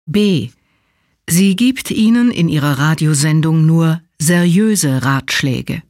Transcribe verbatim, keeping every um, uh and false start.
B. Sie gibt ihnen in ihrer Radiosendung nur seriöse Ratschläge.